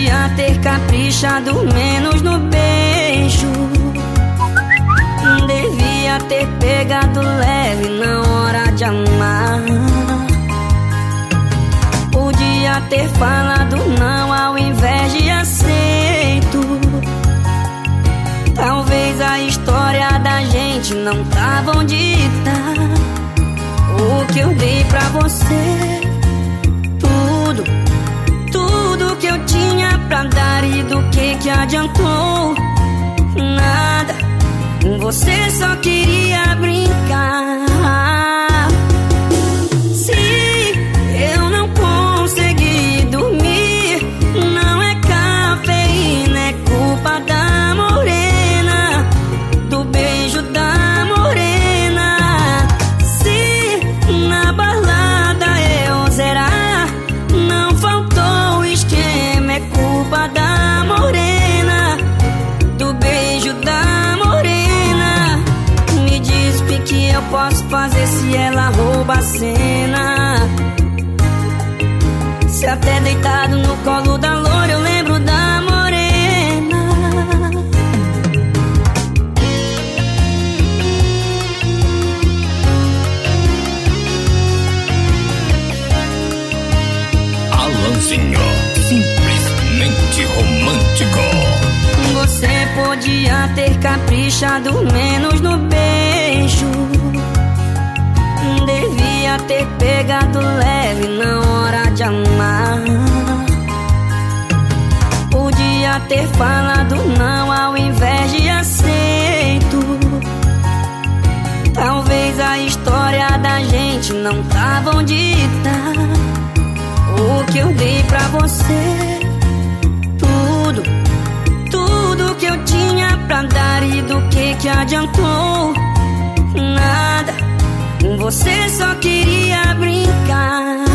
podia ter caprichado menos no beijo. Devia ter pegado leve na hora de amar. Podia ter falado não ao invés de aceito. Talvez a história da gente não tava onde tá. O que eu dei pra você, tudo que eu tinha pra dar, e do que adiantou? Nada, você só queria brincar. Se eu não consegui dormir, não é cafeína, é culpa da morena, do beijo da morena. Se na balada eu zerar, não faltou esquema, é culpa da morena, do beijo da morena. Me diz o que eu posso fazer se ela rouba a cena. Se até deitado no colo da loura eu lembro da morena. Alanzinho, simplesmente romântico. Você podia ter caprichado menos no beijo. Devia ter pegado leve na hora de amar. Podia ter falado não ao invés de aceito. Talvez a história da gente não tava onde tá. O que eu dei pra você, tudo que eu tinha pra dar, e do que adiantou? Nada, você só queria brincar.